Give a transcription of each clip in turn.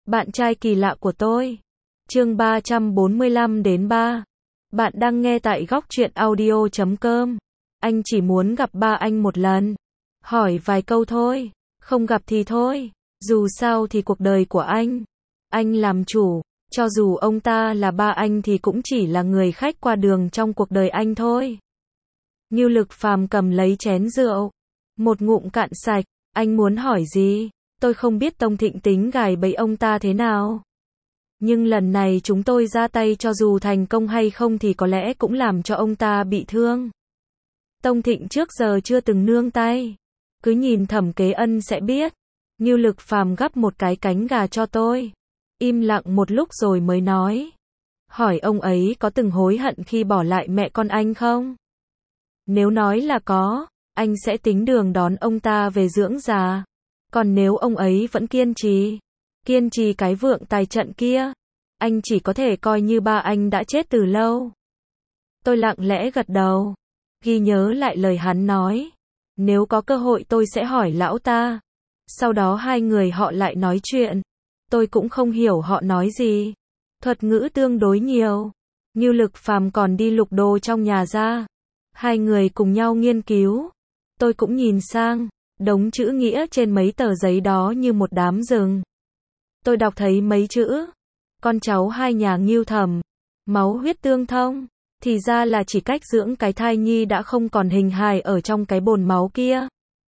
Bạn trai kỳ lạ của tôi. Chương 345-3. Bạn đang nghe tại góc truyện audio.com. Anh chỉ muốn gặp ba anh một lần. Hỏi vài câu thôi. Không gặp thì thôi. Dù sao thì cuộc đời của anh làm chủ. Cho dù ông ta là ba anh thì cũng chỉ là người khách qua đường trong cuộc đời anh thôi. Ngưu Lực Phàm cầm lấy chén rượu. Một ngụm cạn sạch. Anh muốn hỏi gì? Tôi không biết Tông Thịnh tính gài bẫy ông ta thế nào. Nhưng lần này chúng tôi ra tay cho dù thành công hay không thì có lẽ cũng làm cho ông ta bị thương. Tông Thịnh trước giờ chưa từng nương tay. Cứ nhìn Thẩm Kế Ân sẽ biết. Ngưu Lực Phàm gắp một cái cánh gà cho tôi. Im lặng một lúc rồi mới nói. Hỏi ông ấy có từng hối hận khi bỏ lại mẹ con anh không? Nếu nói là có, anh sẽ tính đường đón ông ta về dưỡng già. Còn nếu ông ấy vẫn kiên trì cái vượng tài trận kia, anh chỉ có thể coi như ba anh đã chết từ lâu. Tôi lặng lẽ gật đầu, ghi nhớ lại lời hắn nói. Nếu có cơ hội tôi sẽ hỏi lão ta. Sau đó hai người họ lại nói chuyện. Tôi cũng không hiểu họ nói gì. Thuật ngữ tương đối nhiều. Ngưu Lực Phàm còn đi lục đồ trong nhà ra. Hai người cùng nhau nghiên cứu. Tôi cũng nhìn sang. Đống chữ nghĩa trên mấy tờ giấy đó như một đám rừng. Tôi đọc thấy mấy chữ. Con cháu hai nhà Ngưu Thẩm. Máu huyết tương thông. Thì ra là chỉ cách dưỡng cái thai nhi đã không còn hình hài ở trong cái bồn máu kia.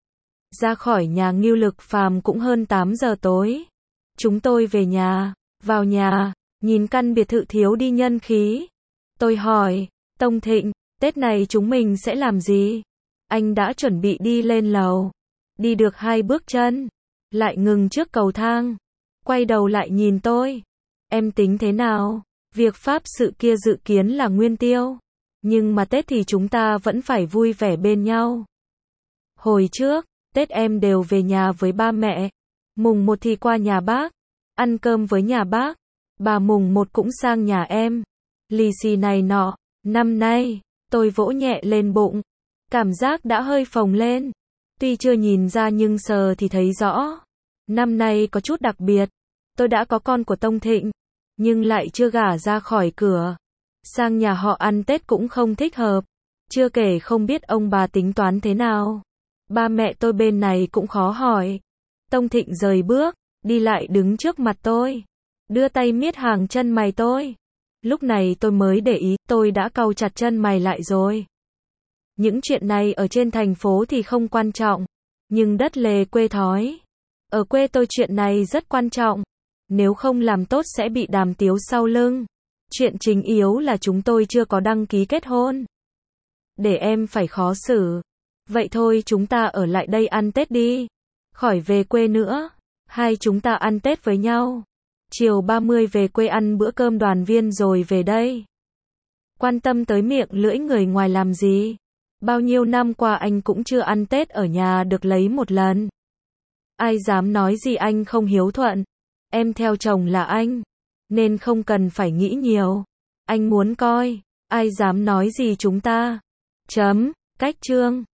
Ra khỏi nhà Ngưu Lực Phàm cũng hơn 8 giờ tối. Chúng tôi về nhà. Vào nhà. Nhìn căn biệt thự thiếu đi nhân khí. Tôi hỏi. Tông Thịnh, Tết này chúng mình sẽ làm gì? Anh đã chuẩn bị đi lên lầu. Đi được 2 bước chân. Lại ngừng trước cầu thang. Quay đầu lại nhìn tôi. Em tính thế nào? Việc pháp sự kia dự kiến là nguyên tiêu. Nhưng mà Tết thì chúng ta vẫn phải vui vẻ bên nhau. Hồi trước, Tết em đều về nhà với ba mẹ. Mùng 1 thì qua nhà bác. Ăn cơm với nhà bác. Bà mùng 1 cũng sang nhà em. Lì xì này nọ. Năm nay, tôi vỗ nhẹ lên bụng. Cảm giác đã hơi phồng lên. Tuy chưa nhìn ra nhưng sờ thì thấy rõ. Năm nay có chút đặc biệt. Tôi đã có con của Tông Thịnh. Nhưng lại chưa gả ra khỏi cửa. Sang nhà họ ăn Tết cũng không thích hợp. Chưa kể không biết ông bà tính toán thế nào. Ba mẹ tôi bên này cũng khó hỏi. Tông Thịnh rời bước. Đi lại đứng trước mặt tôi. Đưa tay miết hàng chân mày tôi. Lúc này tôi mới để ý. Tôi đã cau chặt chân mày lại rồi. Những chuyện này ở trên thành phố thì không quan trọng. Nhưng đất lề quê thói. Ở quê tôi chuyện này rất quan trọng. Nếu không làm tốt sẽ bị đàm tiếu sau lưng. Chuyện chính yếu là chúng tôi chưa có đăng ký kết hôn. Để em phải khó xử. Vậy thôi chúng ta ở lại đây ăn Tết đi. Khỏi về quê nữa. Hai chúng ta ăn Tết với nhau. Chiều 30 về quê ăn bữa cơm đoàn viên rồi về đây. Quan tâm tới miệng lưỡi người ngoài làm gì? Bao nhiêu năm qua anh cũng chưa ăn Tết ở nhà được lấy một lần. Ai dám nói gì anh không hiếu thuận. Em theo chồng là anh. Nên không cần phải nghĩ nhiều. Anh muốn coi. Ai dám nói gì chúng ta. Cách chương.